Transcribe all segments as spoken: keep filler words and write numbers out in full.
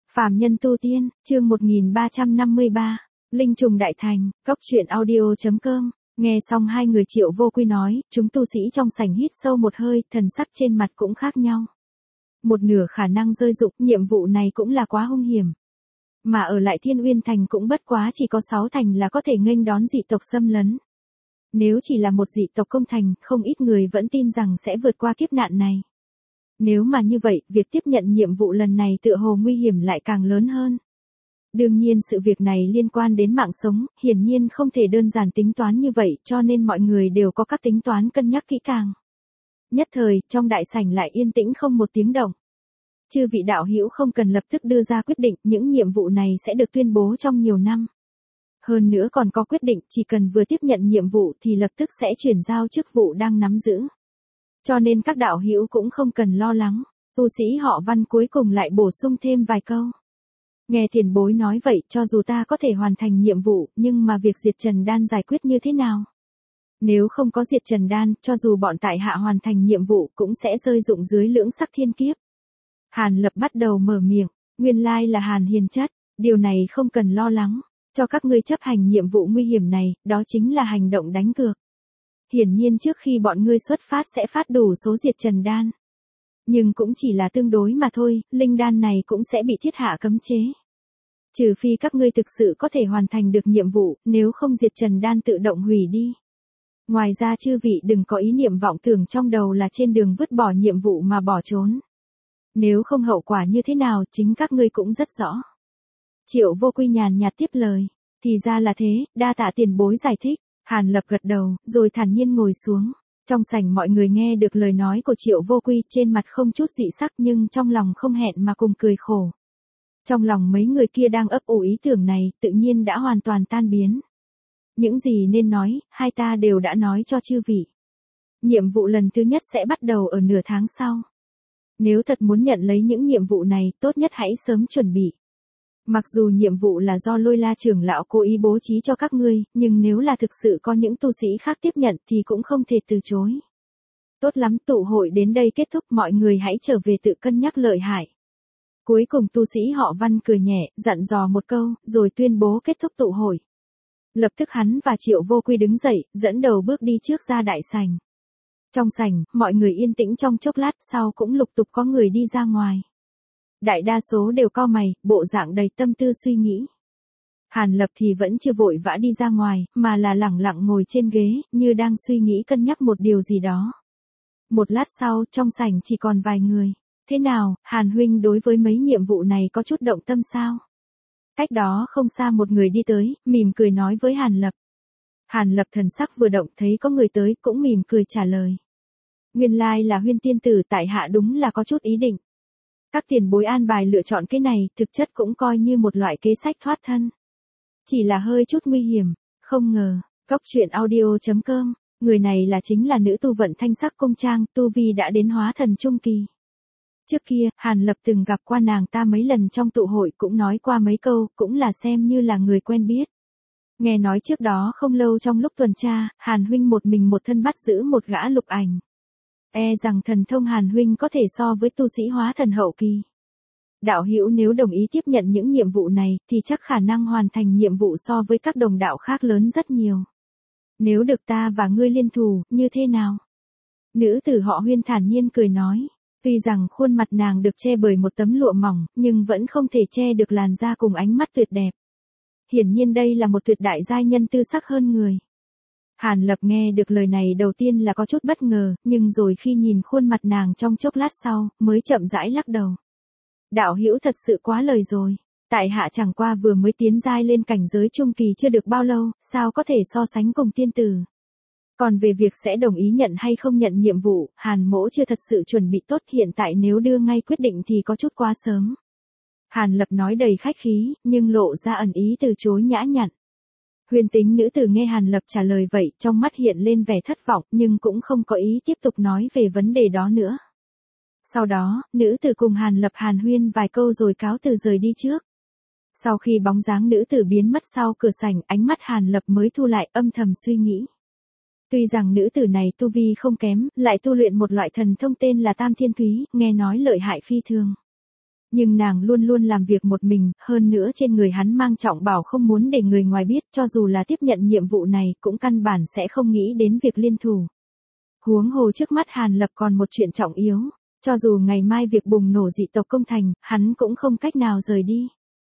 Phàm nhân tu tiên, chương một nghìn ba trăm năm mươi ba, Linh trùng đại thành, cốc truyện audio chấm com. Nghe xong hai người Triệu Vô Quy nói, chúng tu sĩ trong sảnh hít sâu một hơi, thần sắc trên mặt cũng khác nhau. Một nửa khả năng rơi dụng, nhiệm vụ này cũng là quá hung hiểm. Mà ở lại Thiên Uyên Thành cũng bất quá chỉ có sáu thành là có thể nghênh đón dị tộc xâm lấn. Nếu chỉ là một dị tộc công thành, không ít người vẫn tin rằng sẽ vượt qua kiếp nạn này. Nếu mà như vậy, việc tiếp nhận nhiệm vụ lần này tựa hồ nguy hiểm lại càng lớn hơn. Đương nhiên sự việc này liên quan đến mạng sống, hiển nhiên không thể đơn giản tính toán như vậy, cho nên mọi người đều có các tính toán cân nhắc kỹ càng. Nhất thời, trong đại sảnh lại yên tĩnh không một tiếng động. Chư vị đạo hữu không cần lập tức đưa ra quyết định, những nhiệm vụ này sẽ được tuyên bố trong nhiều năm. Hơn nữa còn có quyết định, chỉ cần vừa tiếp nhận nhiệm vụ thì lập tức sẽ chuyển giao chức vụ đang nắm giữ. Cho nên các đạo hữu cũng không cần lo lắng. Tu sĩ họ Văn cuối cùng lại bổ sung thêm vài câu. Nghe tiền bối nói vậy, cho dù ta có thể hoàn thành nhiệm vụ, nhưng mà việc diệt Trần Đan giải quyết như thế nào? Nếu không có diệt Trần Đan, cho dù bọn tại hạ hoàn thành nhiệm vụ cũng sẽ rơi dụng dưới lưỡng sắc thiên kiếp. Hàn Lập bắt đầu mở miệng, nguyên lai là Hàn Hiền chất, điều này không cần lo lắng, cho các ngươi chấp hành nhiệm vụ nguy hiểm này, đó chính là hành động đánh cược. Hiển nhiên trước khi bọn ngươi xuất phát sẽ phát đủ số diệt Trần Đan. Nhưng cũng chỉ là tương đối mà thôi, linh đan này cũng sẽ bị thiết hạ cấm chế. Trừ phi các ngươi thực sự có thể hoàn thành được nhiệm vụ, nếu không diệt Trần Đan tự động hủy đi. Ngoài ra chư vị đừng có ý niệm vọng tưởng trong đầu là trên đường vứt bỏ nhiệm vụ mà bỏ trốn. Nếu không hậu quả như thế nào chính các ngươi cũng rất rõ. Triệu Vô Quy nhàn nhạt tiếp lời, thì ra là thế, đa tạ tiền bối giải thích. Hàn Lập gật đầu, rồi thản nhiên ngồi xuống. Trong sảnh mọi người nghe được lời nói của Triệu Vô Quy, trên mặt không chút dị sắc nhưng trong lòng không hẹn mà cùng cười khổ. Trong lòng mấy người kia đang ấp ủ ý tưởng này, tự nhiên đã hoàn toàn tan biến. Những gì nên nói, hai ta đều đã nói cho chư vị. Nhiệm vụ lần thứ nhất sẽ bắt đầu ở nửa tháng sau. Nếu thật muốn nhận lấy những nhiệm vụ này, tốt nhất hãy sớm chuẩn bị. Mặc dù nhiệm vụ là do Lôi La trưởng lão cố ý bố trí cho các ngươi, nhưng nếu là thực sự có những tu sĩ khác tiếp nhận thì cũng không thể từ chối. Tốt lắm, tụ hội đến đây kết thúc, mọi người hãy trở về tự cân nhắc lợi hại. Cuối cùng tu sĩ họ Văn cười nhẹ, dặn dò một câu, rồi tuyên bố kết thúc tụ hội. Lập tức hắn và Triệu Vô Quy đứng dậy, dẫn đầu bước đi trước ra đại sảnh. Trong sảnh, mọi người yên tĩnh trong chốc lát, sau cũng lục tục có người đi ra ngoài. Đại đa số đều cau mày, bộ dạng đầy tâm tư suy nghĩ. Hàn Lập thì vẫn chưa vội vã đi ra ngoài, mà là lẳng lặng ngồi trên ghế, như đang suy nghĩ cân nhắc một điều gì đó. Một lát sau, trong sảnh chỉ còn vài người. Thế nào, Hàn huynh đối với mấy nhiệm vụ này có chút động tâm sao? Cách đó không xa một người đi tới, mỉm cười nói với Hàn Lập. Hàn Lập thần sắc vừa động thấy có người tới, cũng mỉm cười trả lời. Nguyên lai là Huyên tiên tử, tại hạ đúng là có chút ý định. Các tiền bối an bài lựa chọn cái này, thực chất cũng coi như một loại kế sách thoát thân. Chỉ là hơi chút nguy hiểm, không ngờ, cốc truyện audio chấm com, người này là chính là nữ tu vận Thanh Sắc Cung Trang, tu vi đã đến hóa thần trung kỳ. Trước kia, Hàn Lập từng gặp qua nàng ta mấy lần trong tụ hội, cũng nói qua mấy câu, cũng là xem như là người quen biết. Nghe nói trước đó không lâu trong lúc tuần tra, Hàn huynh một mình một thân bắt giữ một gã lục ảnh. E rằng thần thông Hàn huynh có thể so với tu sĩ hóa thần hậu kỳ. Đạo hữu nếu đồng ý tiếp nhận những nhiệm vụ này, thì chắc khả năng hoàn thành nhiệm vụ so với các đồng đạo khác lớn rất nhiều. Nếu được ta và ngươi liên thủ, như thế nào? Nữ tử họ Huyên thản nhiên cười nói. Tuy rằng khuôn mặt nàng được che bởi một tấm lụa mỏng, nhưng vẫn không thể che được làn da cùng ánh mắt tuyệt đẹp. Hiển nhiên đây là một tuyệt đại giai nhân tư sắc hơn người. Hàn Lập nghe được lời này đầu tiên là có chút bất ngờ, nhưng rồi khi nhìn khuôn mặt nàng trong chốc lát sau, mới chậm rãi lắc đầu. Đạo hữu thật sự quá lời rồi, tại hạ chẳng qua vừa mới tiến giai lên cảnh giới trung kỳ chưa được bao lâu, sao có thể so sánh cùng tiên tử. Còn về việc sẽ đồng ý nhận hay không nhận nhiệm vụ, Hàn mỗ chưa thật sự chuẩn bị tốt, hiện tại nếu đưa ngay quyết định thì có chút quá sớm. Hàn Lập nói đầy khách khí, nhưng lộ ra ẩn ý từ chối nhã nhặn. Huyền tính nữ tử nghe Hàn Lập trả lời vậy, trong mắt hiện lên vẻ thất vọng, nhưng cũng không có ý tiếp tục nói về vấn đề đó nữa. Sau đó, nữ tử cùng Hàn Lập hàn huyên vài câu rồi cáo từ rời đi trước. Sau khi bóng dáng nữ tử biến mất sau cửa sảnh, ánh mắt Hàn Lập mới thu lại, âm thầm suy nghĩ. Tuy rằng nữ tử này tu vi không kém, lại tu luyện một loại thần thông tên là Tam Thiên Thúy, nghe nói lợi hại phi thường. Nhưng nàng luôn luôn làm việc một mình, hơn nữa trên người hắn mang trọng bảo không muốn để người ngoài biết, cho dù là tiếp nhận nhiệm vụ này cũng căn bản sẽ không nghĩ đến việc liên thủ. Huống hồ trước mắt Hàn Lập còn một chuyện trọng yếu, cho dù ngày mai việc bùng nổ dị tộc công thành, hắn cũng không cách nào rời đi.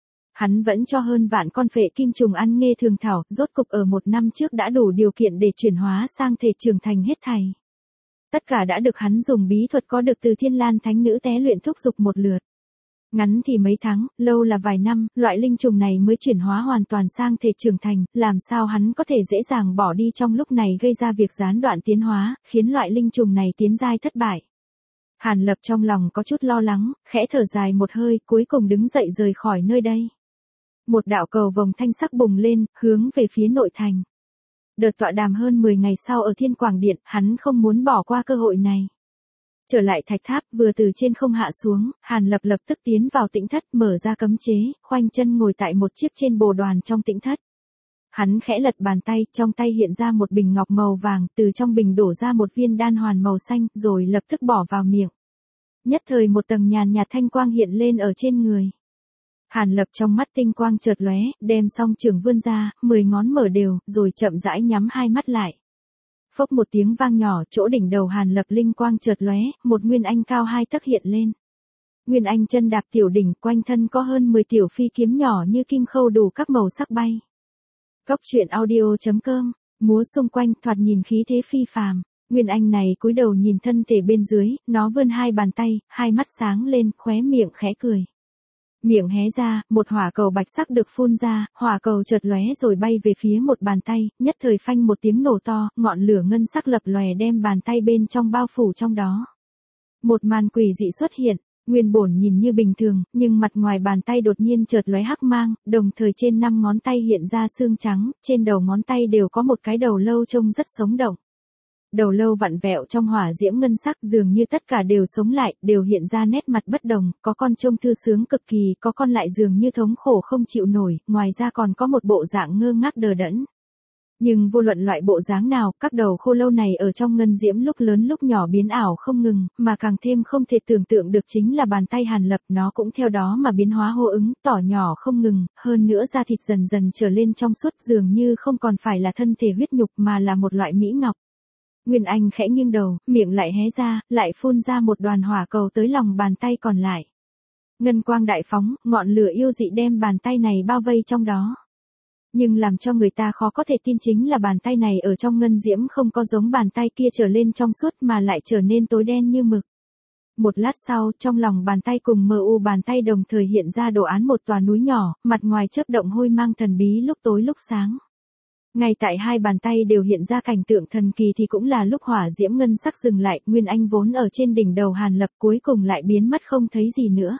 Hắn vẫn cho hơn vạn con phệ kim trùng ăn nghê thường thảo, rốt cục ở một năm trước đã đủ điều kiện để chuyển hóa sang thể trưởng thành hết thảy. Tất cả đã được hắn dùng bí thuật có được từ Thiên Lan Thánh Nữ té luyện thúc giục một lượt. Ngắn thì mấy tháng, lâu là vài năm, loại linh trùng này mới chuyển hóa hoàn toàn sang thể trưởng thành, làm sao hắn có thể dễ dàng bỏ đi trong lúc này gây ra việc gián đoạn tiến hóa, khiến loại linh trùng này tiến giai thất bại. Hàn Lập trong lòng có chút lo lắng, khẽ thở dài một hơi, cuối cùng đứng dậy rời khỏi nơi đây. Một đạo cầu vồng thanh sắc bùng lên, hướng về phía nội thành. Đợt tọa đàm hơn mười ngày sau ở Thiên Quảng Điện, hắn không muốn bỏ qua cơ hội này. Trở lại thạch tháp, vừa từ trên không hạ xuống, Hàn Lập lập tức tiến vào tĩnh thất, mở ra cấm chế, khoanh chân ngồi tại một chiếc trên bồ đoàn trong tĩnh thất. Hắn khẽ lật bàn tay, trong tay hiện ra một bình ngọc màu vàng, từ trong bình đổ ra một viên đan hoàn màu xanh, rồi lập tức bỏ vào miệng. Nhất thời một tầng nhàn nhạt thanh quang hiện lên ở trên người. Hàn Lập trong mắt tinh quang chợt lóe, đem song trường vươn ra, mười ngón mở đều, rồi chậm rãi nhắm hai mắt lại. Phốc một tiếng vang nhỏ, chỗ đỉnh đầu Hàn Lập linh quang chợt lóe, một nguyên anh cao hai tấc hiện lên. Nguyên anh chân đạp tiểu đỉnh, quanh thân có hơn mười tiểu phi kiếm nhỏ như kim khâu đủ các màu sắc bay. Cốc truyện audio chấm com, múa xung quanh thoạt nhìn khí thế phi phàm. Nguyên anh này cúi đầu nhìn thân thể bên dưới, nó vươn hai bàn tay, hai mắt sáng lên, khóe miệng khẽ cười. Miệng hé ra, một hỏa cầu bạch sắc được phun ra, hỏa cầu chợt lóe rồi bay về phía một bàn tay, nhất thời phanh một tiếng nổ to, ngọn lửa ngân sắc lập lòe đem bàn tay bên trong bao phủ trong đó. Một màn quỷ dị xuất hiện, nguyên bổn nhìn như bình thường, nhưng mặt ngoài bàn tay đột nhiên chợt lóe hắc mang, đồng thời trên năm ngón tay hiện ra xương trắng, trên đầu ngón tay đều có một cái đầu lâu trông rất sống động. Đầu lâu vặn vẹo trong hỏa diễm ngân sắc, dường như tất cả đều sống lại, đều hiện ra nét mặt bất đồng, có con trông thư sướng cực kỳ, có con lại dường như thống khổ không chịu nổi, ngoài ra còn có một bộ dạng ngơ ngác đờ đẫn. Nhưng vô luận loại bộ dáng nào, các đầu khô lâu này ở trong ngân diễm lúc lớn lúc nhỏ biến ảo không ngừng, mà càng thêm không thể tưởng tượng được chính là bàn tay Hàn Lập, nó cũng theo đó mà biến hóa hô ứng, tỏ nhỏ không ngừng, hơn nữa da thịt dần dần trở lên trong suốt, dường như không còn phải là thân thể huyết nhục mà là một loại mỹ ngọc. Nguyên Anh khẽ nghiêng đầu, miệng lại hé ra, lại phun ra một đoàn hỏa cầu tới lòng bàn tay còn lại. Ngân quang đại phóng, ngọn lửa yêu dị đem bàn tay này bao vây trong đó. Nhưng làm cho người ta khó có thể tin chính là bàn tay này ở trong ngân diễm không có giống bàn tay kia trở lên trong suốt mà lại trở nên tối đen như mực. Một lát sau, trong lòng bàn tay cùng mờ u bàn tay đồng thời hiện ra đồ án một tòa núi nhỏ, mặt ngoài chớp động hôi mang thần bí lúc tối lúc sáng. Ngay tại hai bàn tay đều hiện ra cảnh tượng thần kỳ thì cũng là lúc hỏa diễm ngân sắc dừng lại, Nguyên Anh vốn ở trên đỉnh đầu Hàn Lập cuối cùng lại biến mất không thấy gì nữa.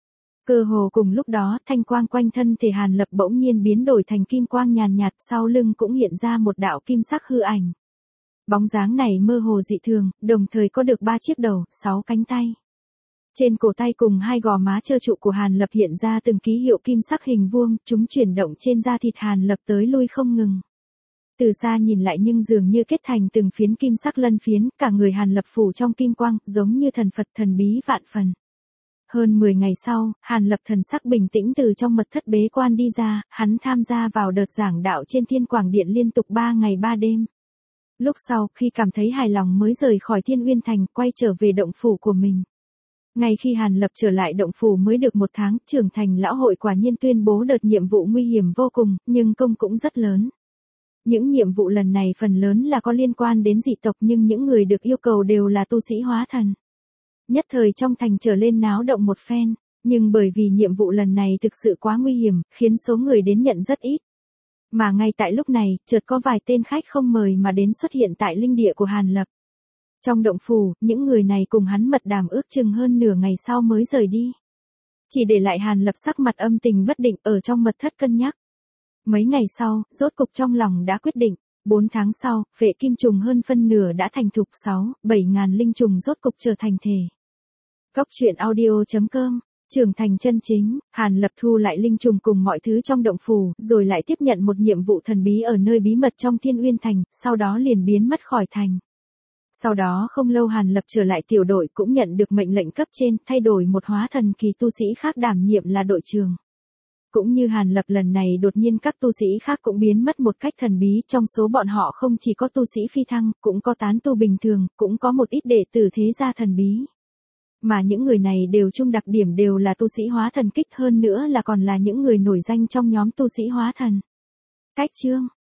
Cơ hồ cùng lúc đó, thanh quang quanh thân thể Hàn Lập bỗng nhiên biến đổi thành kim quang nhàn nhạt, sau lưng cũng hiện ra một đạo kim sắc hư ảnh. Bóng dáng này mơ hồ dị thường, đồng thời có được ba chiếc đầu, sáu cánh tay. Trên cổ tay cùng hai gò má trơ trụ của Hàn Lập hiện ra từng ký hiệu kim sắc hình vuông, chúng chuyển động trên da thịt Hàn Lập tới lui không ngừng. Từ xa nhìn lại nhưng dường như kết thành từng phiến kim sắc lân phiến, cả người Hàn Lập phủ trong kim quang, giống như thần Phật thần bí vạn phần. Hơn mười ngày sau, Hàn Lập thần sắc bình tĩnh từ trong mật thất bế quan đi ra, hắn tham gia vào đợt giảng đạo trên Thiên Quảng Điện liên tục ba ngày ba đêm. Lúc sau, khi cảm thấy hài lòng mới rời khỏi Thiên Uyên Thành, quay trở về động phủ của mình. Ngay khi Hàn Lập trở lại động phủ mới được một tháng, trưởng thành lão hội quả nhiên tuyên bố đợt nhiệm vụ nguy hiểm vô cùng, nhưng công cũng rất lớn. Những nhiệm vụ lần này phần lớn là có liên quan đến dị tộc nhưng những người được yêu cầu đều là tu sĩ hóa thần. Nhất thời trong thành trở lên náo động một phen, nhưng bởi vì nhiệm vụ lần này thực sự quá nguy hiểm, khiến số người đến nhận rất ít. Mà ngay tại lúc này, chợt có vài tên khách không mời mà đến xuất hiện tại linh địa của Hàn Lập. Trong động phủ, những người này cùng hắn mật đàm ước chừng hơn nửa ngày sau mới rời đi. Chỉ để lại Hàn Lập sắc mặt âm tình bất định ở trong mật thất cân nhắc. Mấy ngày sau, rốt cục trong lòng đã quyết định, bốn tháng sau, phệ kim trùng hơn phân nửa đã thành thục, sáu, bảy ngàn linh trùng rốt cục trở thành thể. Cốc truyện audio chấm com, trưởng thành chân chính, Hàn Lập thu lại linh trùng cùng mọi thứ trong động phủ, rồi lại tiếp nhận một nhiệm vụ thần bí ở nơi bí mật trong Thiên Uyên Thành, sau đó liền biến mất khỏi thành. Sau đó không lâu Hàn Lập trở lại tiểu đội cũng nhận được mệnh lệnh cấp trên thay đổi một hóa thần kỳ tu sĩ khác đảm nhiệm là đội trưởng. Cũng như Hàn Lập lần này đột nhiên các tu sĩ khác cũng biến mất một cách thần bí, trong số bọn họ không chỉ có tu sĩ phi thăng, cũng có tán tu bình thường, cũng có một ít đệ tử thế gia thần bí. Mà những người này đều chung đặc điểm đều là tu sĩ hóa thần kích, hơn nữa là còn là những người nổi danh trong nhóm tu sĩ hóa thần. Cách chương